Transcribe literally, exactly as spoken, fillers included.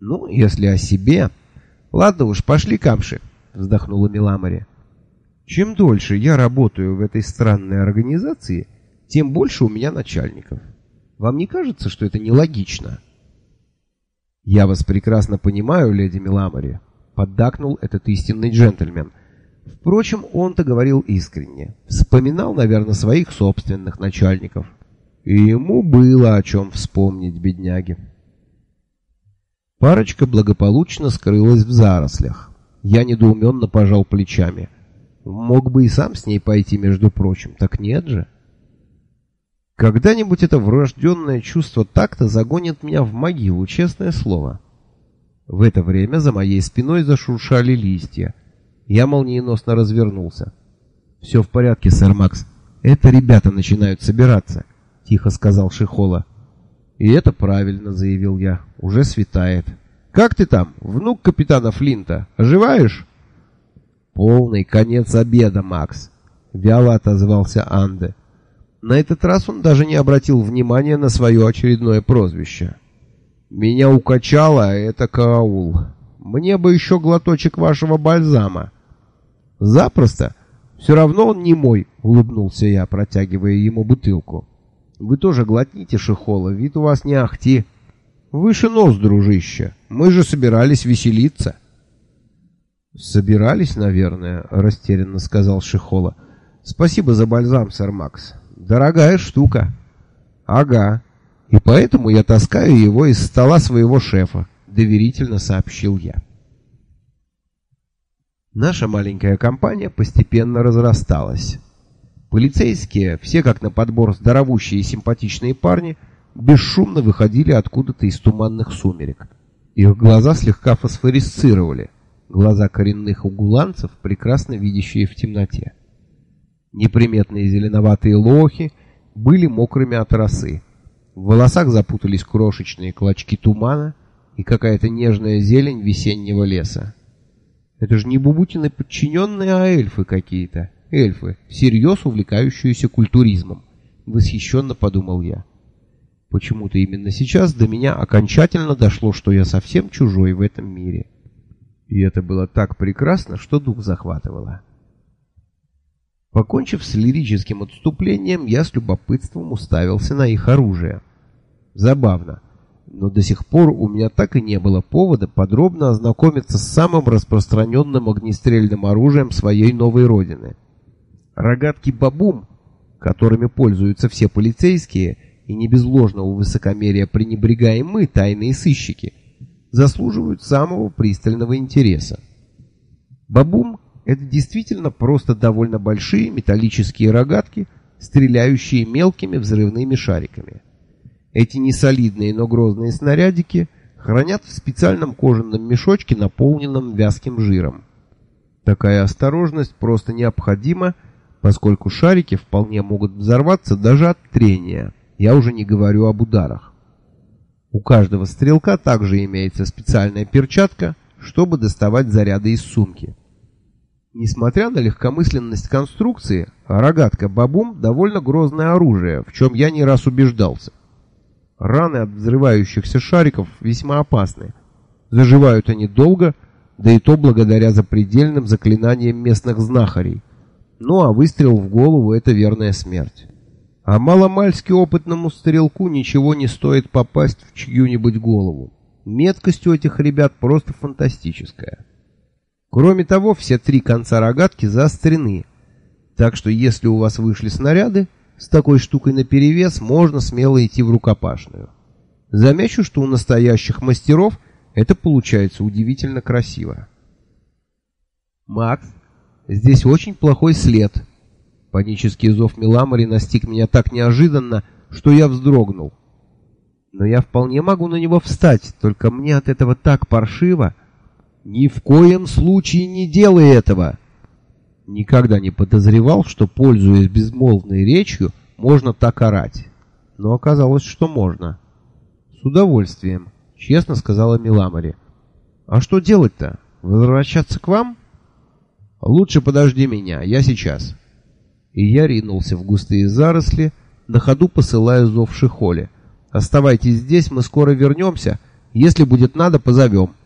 Ну, если о себе... Ладно уж, пошли, Камши, вздохнула Миламари. Чем дольше я работаю в этой странной организации, тем больше у меня начальников. Вам не кажется, что это нелогично? Я вас прекрасно понимаю, леди Миламари, поддакнул этот истинный джентльмен. Впрочем, он-то говорил искренне. Вспоминал, наверное, своих собственных начальников. И ему было о чем вспомнить, бедняги. Парочка благополучно скрылась в зарослях. Я недоуменно пожал плечами. Мог бы и сам с ней пойти, между прочим, так нет же. Когда-нибудь это врожденное чувство такта загонит меня в могилу, честное слово. В это время за моей спиной зашуршали листья. Я молниеносно развернулся. «Все в порядке, сэр Макс. Это ребята начинают собираться», — тихо сказал Шихола. «И это правильно», — заявил я. «Уже светает». «Как ты там, внук капитана Флинта? Оживаешь?» «Полный конец обеда, Макс», — вяло отозвался Анде. На этот раз он даже не обратил внимания на свое очередное прозвище. «Меня укачало, а это караул. Мне бы еще глоточек вашего бальзама». «Запросто. Все равно он не мой», — улыбнулся я, протягивая ему бутылку. «Вы тоже глотните, Шихола, вид у вас не ахти». «Выше нос, дружище. Мы же собирались веселиться». «Собирались, наверное», — растерянно сказал Шихола. «Спасибо за бальзам, сэр Макс. Дорогая штука». «Ага. И поэтому я таскаю его из стола своего шефа», — доверительно сообщил я. Наша маленькая компания постепенно разрасталась. Полицейские, все как на подбор здоровущие и симпатичные парни, бесшумно выходили откуда-то из туманных сумерек. Их глаза слегка фосфорисцировали, глаза коренных угуланцев, прекрасно видящие в темноте. Неприметные зеленоватые лохи были мокрыми от росы. В волосах запутались крошечные клочки тумана и какая-то нежная зелень весеннего леса. Это же не Бубутины подчиненные, а эльфы какие-то. Эльфы, всерьез увлекающиеся культуризмом. Восхищенно подумал я. Почему-то именно сейчас до меня окончательно дошло, что я совсем чужой в этом мире. И это было так прекрасно, что дух захватывало. Покончив с лирическим отступлением, я с любопытством уставился на их оружие. Забавно, но до сих пор у меня так и не было повода подробно ознакомиться с самым распространенным огнестрельным оружием своей новой родины. Рогатки бабум, которыми пользуются все полицейские, и не без ложного высокомерия пренебрегаем мы, тайные сыщики, заслуживают самого пристального интереса. Бабум — это действительно просто довольно большие металлические рогатки, стреляющие мелкими взрывными шариками. Эти несолидные, но грозные снарядики хранят в специальном кожаном мешочке, наполненном вязким жиром. Такая осторожность просто необходима, поскольку шарики вполне могут взорваться даже от трения. Я уже не говорю об ударах. У каждого стрелка также имеется специальная перчатка, чтобы доставать заряды из сумки. Несмотря на легкомысленность конструкции, рогатка бабум довольно грозное оружие, в чем я не раз убеждался. Раны от взрывающихся шариков весьма опасны. Заживают они долго, да и то благодаря запредельным заклинаниям местных знахарей. Ну а выстрел в голову — это верная смерть. А маломальски опытному стрелку ничего не стоит попасть в чью-нибудь голову. Меткость у этих ребят просто фантастическая. Кроме того, все три конца рогатки заострены, так что если у вас вышли снаряды, с такой штукой наперевес можно смело идти в рукопашную. Замечу, что у настоящих мастеров это получается удивительно красиво. «Макс, здесь очень плохой след». Панический зов Миламари настиг меня так неожиданно, что я вздрогнул. Но я вполне могу на него встать, только мне от этого так паршиво. Ни в коем случае не делай этого. Никогда не подозревал, что, пользуясь безмолвной речью, можно так орать. Но оказалось, что можно. С удовольствием, честно сказала Миламари. А что делать-то? Возвращаться к вам? Лучше подожди меня, я сейчас. И я ринулся в густые заросли, на ходу посылая зов Шихоле. «Оставайтесь здесь, мы скоро вернемся, Если будет надо, позовем.